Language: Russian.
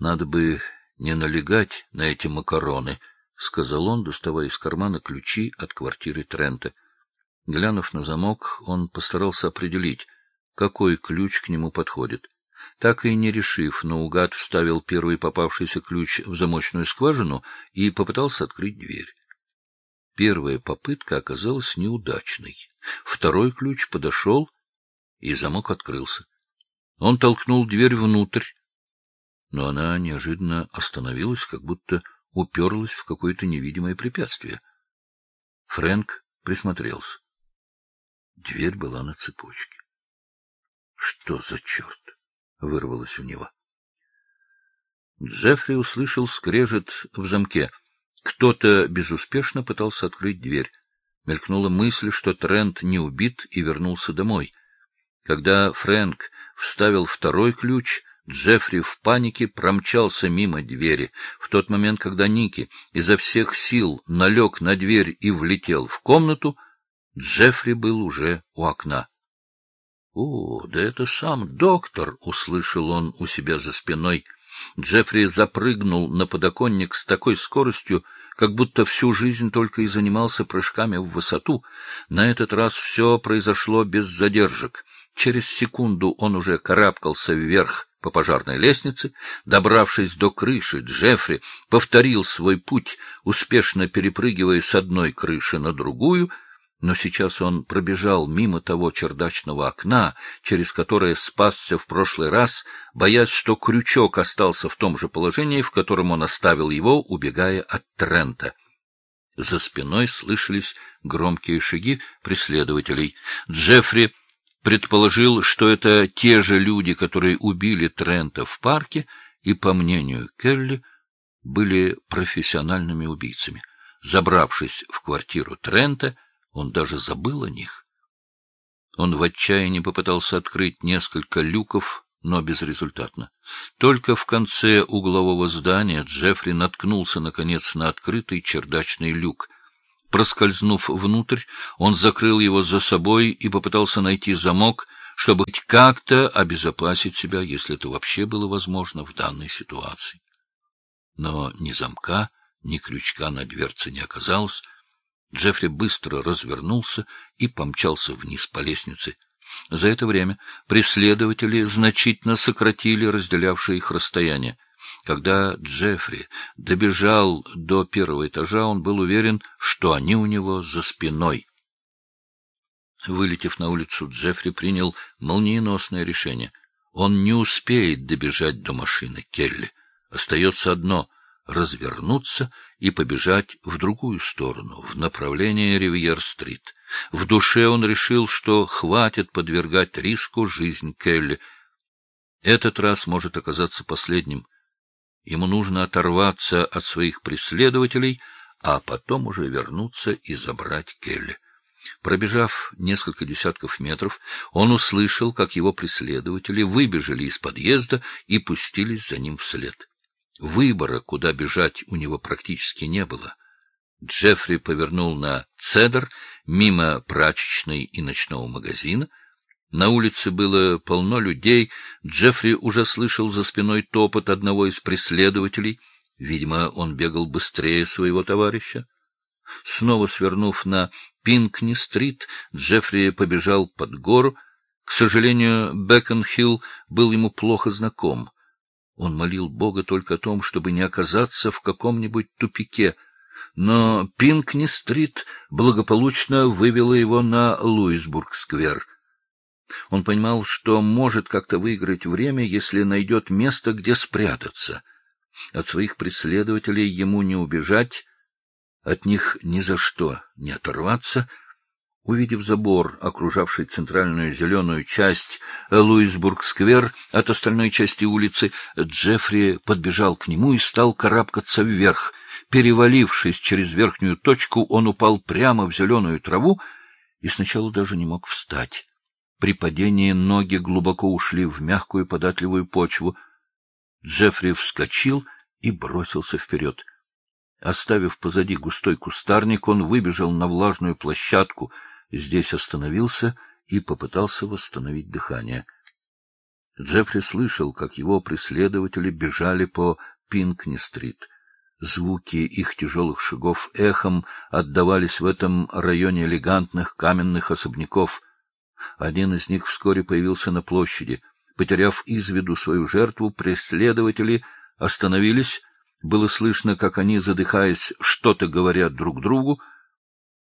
Надо бы не налегать на эти макароны, — сказал он, доставая из кармана ключи от квартиры Трента. Глянув на замок, он постарался определить, какой ключ к нему подходит. Так и не решив, наугад вставил первый попавшийся ключ в замочную скважину и попытался открыть дверь. Первая попытка оказалась неудачной. Второй ключ подошел, и замок открылся. Он толкнул дверь внутрь, но она неожиданно остановилась, как будто уперлась в какое-то невидимое препятствие. Фрэнк присмотрелся. Дверь была на цепочке. — Что за черт? — вырвалось у него. Джеффри услышал скрежет в замке. Кто-то безуспешно пытался открыть дверь. Мелькнула мысль, что Трент не убит и вернулся домой. Когда Фрэнк вставил второй ключ, Джеффри в панике промчался мимо двери. В тот момент, когда Ники изо всех сил налег на дверь и влетел в комнату, Джеффри был уже у окна. — О, да это сам доктор! — услышал он у себя за спиной. Джеффри запрыгнул на подоконник с такой скоростью, как будто всю жизнь только и занимался прыжками в высоту. На этот раз все произошло без задержек. Через секунду он уже карабкался вверх по пожарной лестнице. Добравшись до крыши, Джеффри повторил свой путь, успешно перепрыгивая с одной крыши на другую, но сейчас он пробежал мимо того чердачного окна, через которое спасся в прошлый раз, боясь, что крючок остался в том же положении, в котором он оставил его, убегая от Трента. За спиной слышались громкие шаги преследователей. Джеффри предположил, что это те же люди, которые убили Трента в парке, и, по мнению Келли, были профессиональными убийцами. Забравшись в квартиру Трента, он даже забыл о них. Он в отчаянии попытался открыть несколько люков, но безрезультатно. Только в конце углового здания Джеффри наткнулся, наконец, на открытый чердачный люк. Проскользнув внутрь, он закрыл его за собой и попытался найти замок, чтобы хоть как-то обезопасить себя, если это вообще было возможно в данной ситуации. Но ни замка, ни крючка на дверце не оказалось. Джеффри быстро развернулся и помчался вниз по лестнице. За это время преследователи значительно сократили разделявшее их расстояние. Когда Джеффри добежал до первого этажа, он был уверен, что они у него за спиной. Вылетев на улицу, Джеффри принял молниеносное решение. Он не успеет добежать до машины Келли. Остается одно — развернуться и побежать в другую сторону, в направлении Ривьер-стрит. В душе он решил, что хватит подвергать риску жизнь Келли. Этот раз может оказаться последним. Ему нужно оторваться от своих преследователей, а потом уже вернуться и забрать Келли. Пробежав несколько десятков метров, он услышал, как его преследователи выбежали из подъезда и пустились за ним вслед. Выбора, куда бежать, у него практически не было. Джеффри повернул на Цедр, мимо прачечной и ночного магазина. На улице было полно людей. Джеффри уже слышал за спиной топот одного из преследователей. Видимо, он бегал быстрее своего товарища. Снова свернув на Пинкни-стрит, Джеффри побежал под гору. К сожалению, Бекон-Хилл был ему плохо знаком. Он молил Бога только о том, чтобы не оказаться в каком-нибудь тупике, но Пинкни-стрит благополучно вывела его на Луисбург-сквер. Он понимал, что может как-то выиграть время, если найдет место, где спрятаться. От своих преследователей ему не убежать, от них ни за что не оторваться. Увидев забор, окружавший центральную зеленую часть Луисбург-сквер от остальной части улицы, Джеффри подбежал к нему и стал карабкаться вверх. Перевалившись через верхнюю точку, он упал прямо в зеленую траву и сначала даже не мог встать. При падении ноги глубоко ушли в мягкую податливую почву. Джеффри вскочил и бросился вперед. Оставив позади густой кустарник, он выбежал на влажную площадку. Здесь остановился и попытался восстановить дыхание. Джеффри слышал, как его преследователи бежали по Пинкни-стрит. Звуки их тяжелых шагов эхом отдавались в этом районе элегантных каменных особняков. Один из них вскоре появился на площади. Потеряв из виду свою жертву, преследователи остановились. Было слышно, как они, задыхаясь, что-то говорят друг другу.